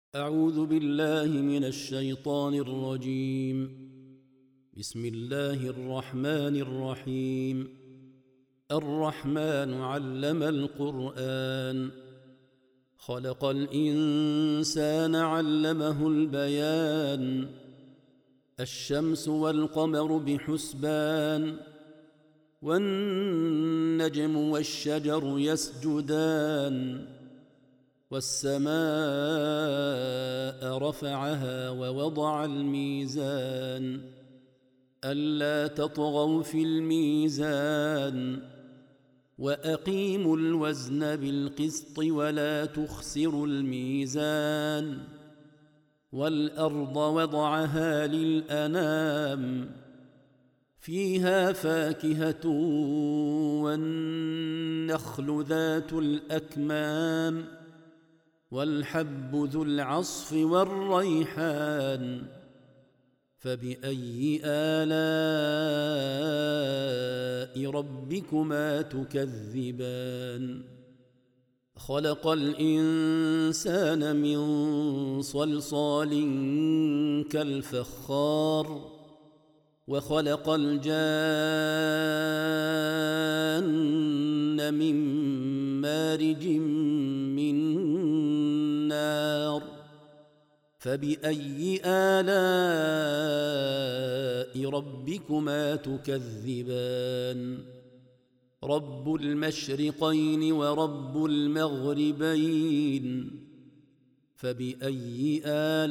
أعوذ بالله من الشيطان الرجيم. بسم الله الرحمن الرحيم. الرحمن علم القرآن، خلق الإنسان علمه البيان. الشمس والقمر بحسبان، والنجم والشجر يسجدان. والسماء رفعها ووضع الميزان، ألا تطغوا في الميزان، وأقيموا الوزن بالقسط ولا تخسروا الميزان. والأرض وضعها للأنام، فيها فاكهة والنخل ذات الأكمام، والحب ذو العصف والريحان. فبأي آلاء ربكما تكذبان؟ خلق الإنسان من صلصال كالفخار، وخلق الجان من مارج من نار. فبأي آلاء ربكما تكذبان؟ رب المشرقين ورب المغربين. فبأي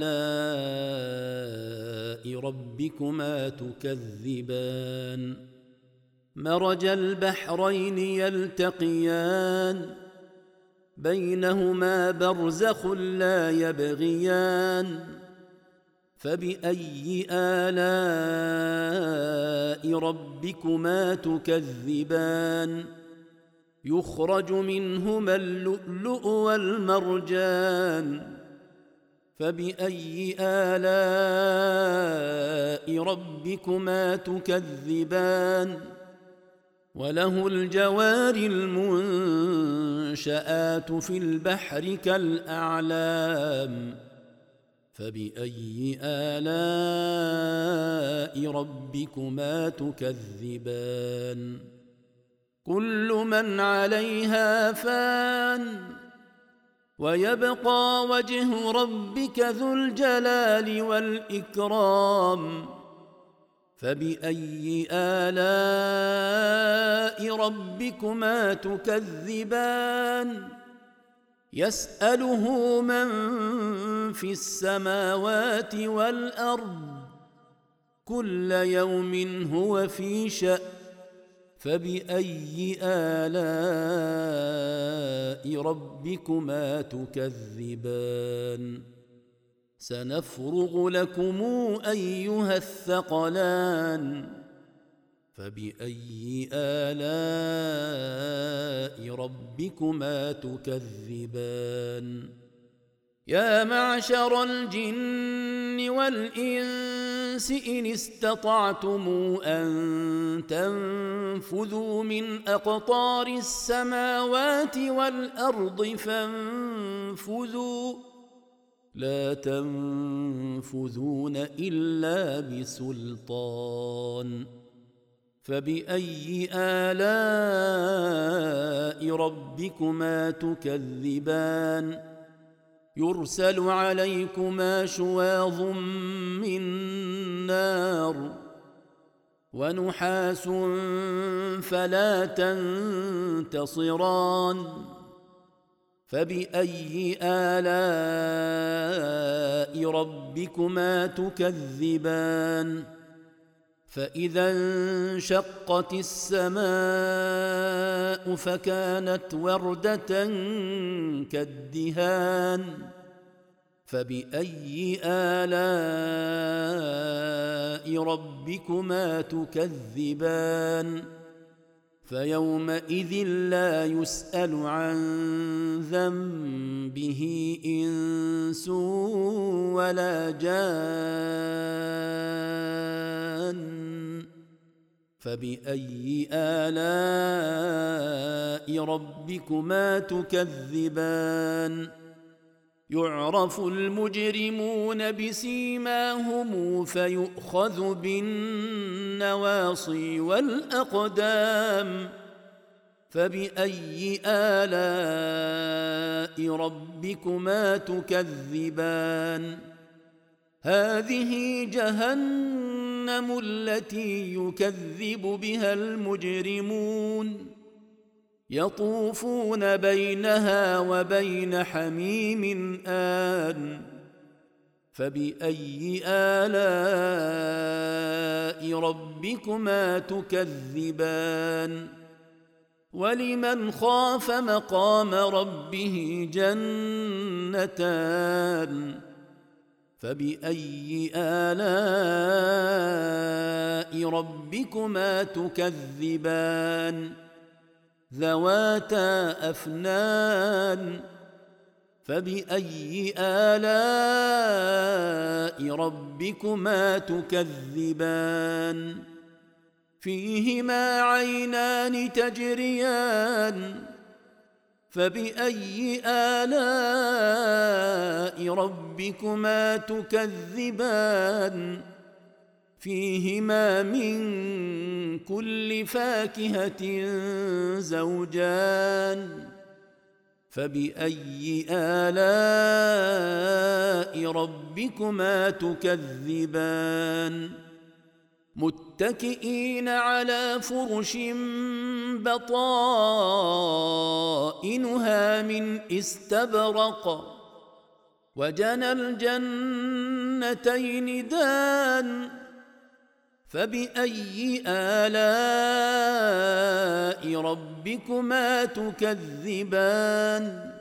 آلاء ربكما تكذبان؟ مرج البحرين يلتقيان، بينهما برزخ لا يبغيان. فبأي آلاء ربكما تكذبان؟ يخرج منهما اللؤلؤ والمرجان. فبأي آلاء ربكما تكذبان؟ وله الجوار المنشآت في البحر كالأعلام. فبأي آلاء ربكما تكذبان؟ كل من عليها فان، ويبقى وجه ربك ذو الجلال والإكرام. فبأي آلاء ربكما تكذبان؟ يسأله من في السماوات والأرض، كل يوم هو في شأن. فبأي آلاء ربكما تكذبان؟ سنفرغ لكم أيها الثقلان. فبأي آلاء ربكما تكذبان؟ يا معشر الجن والإنس إن استطعتم أن تنفذوا من أقطار السماوات والأرض فانفذوا، لا تنفذون إلا بسلطان. فبأي آلاء ربكما تكذبان؟ يرسل عليكما شواظ من نار، ونحاس فلا تنتصران. فبأي آلاء ربكما تكذبان؟ فإذا انشقت السماء فكانت وردة كالدهان. فبأي آلاء ربكما تكذبان؟ فيومئذ لا يسأل عن ذنبه إنس ولا جان. فبأي آلاء ربكما تكذبان؟ يعرف المجرمون بسيماهم فيؤخذ بالنواصي والأقدام فبأي آلاء ربكما تكذبان هذه جهنم التي يكذب بها المجرمون يطوفون بينها وبين حميم آن فبأي آلاء ربكما تكذبان ولمن خاف مقام ربه جنتان فبأي آلاء ربكما تكذبان ذواتا أفنان فبأي آلاء ربكما تكذبان فيهما عينان تجريان فبأي آلاء ربكما تكذبان فيهما من كل فاكهة زوجان فبأي آلاء ربكما تكذبان متكئين على فرش بطائنها من استبرق وجنى الجنتين دان فبأي آلاء ربكما تكذبان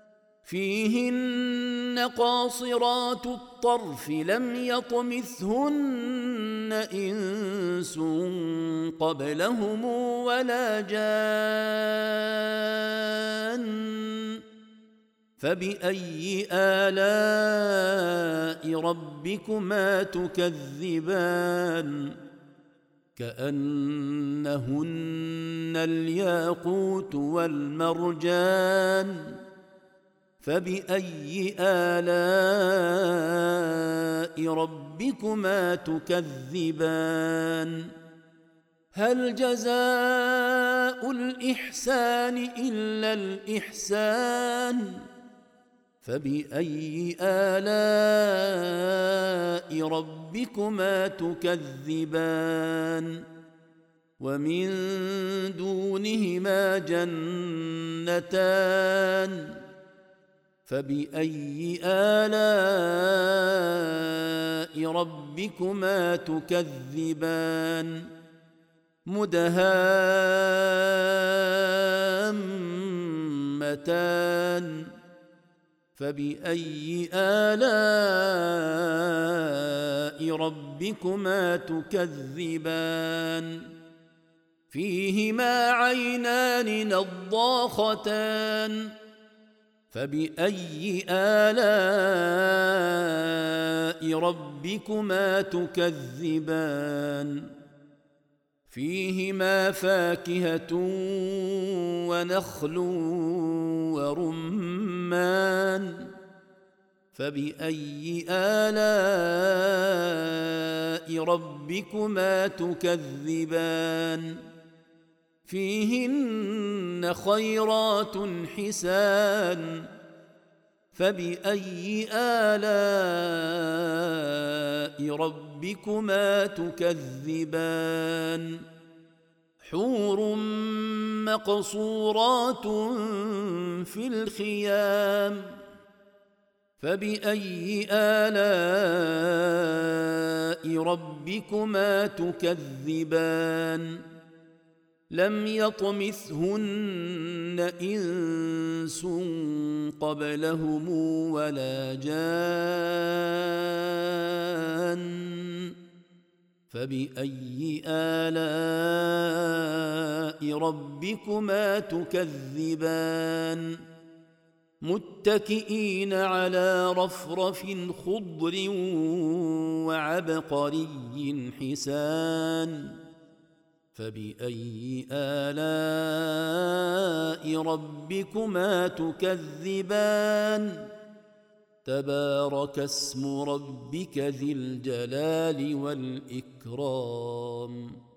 فيهن قاصرات الطرف لم يطمثهن إنس قبلهم ولا جان فبأي آلاء ربكما تكذبان كأنهن الياقوت والمرجان فبأي آلاء ربكما تكذبان هل جزاء الإحسان إلا الإحسان فبأي آلاء ربكما تكذبان ومن دونهما جنتان فبأي آلاء ربكما تكذبان مدهامتان فبأي آلاء ربكما تكذبان فيهما عينان نضاختان فبأي آلاء ربكما تكذبان فيهما فاكهة ونخل ورمان فبأي آلاء ربكما تكذبان فيهن خيرات حسان فبأي آلاء ربكما تكذبان حور مقصورات في الخيام فبأي آلاء ربكما تكذبان لم يطمثهن إنس قبلهم ولا جان فبأي آلاء ربكما تكذبان متكئين على رفرف خضر وعبقري حسان فبأي آلاء ربكما تكذبان تبارك اسم ربك ذي الجلال والإكرام.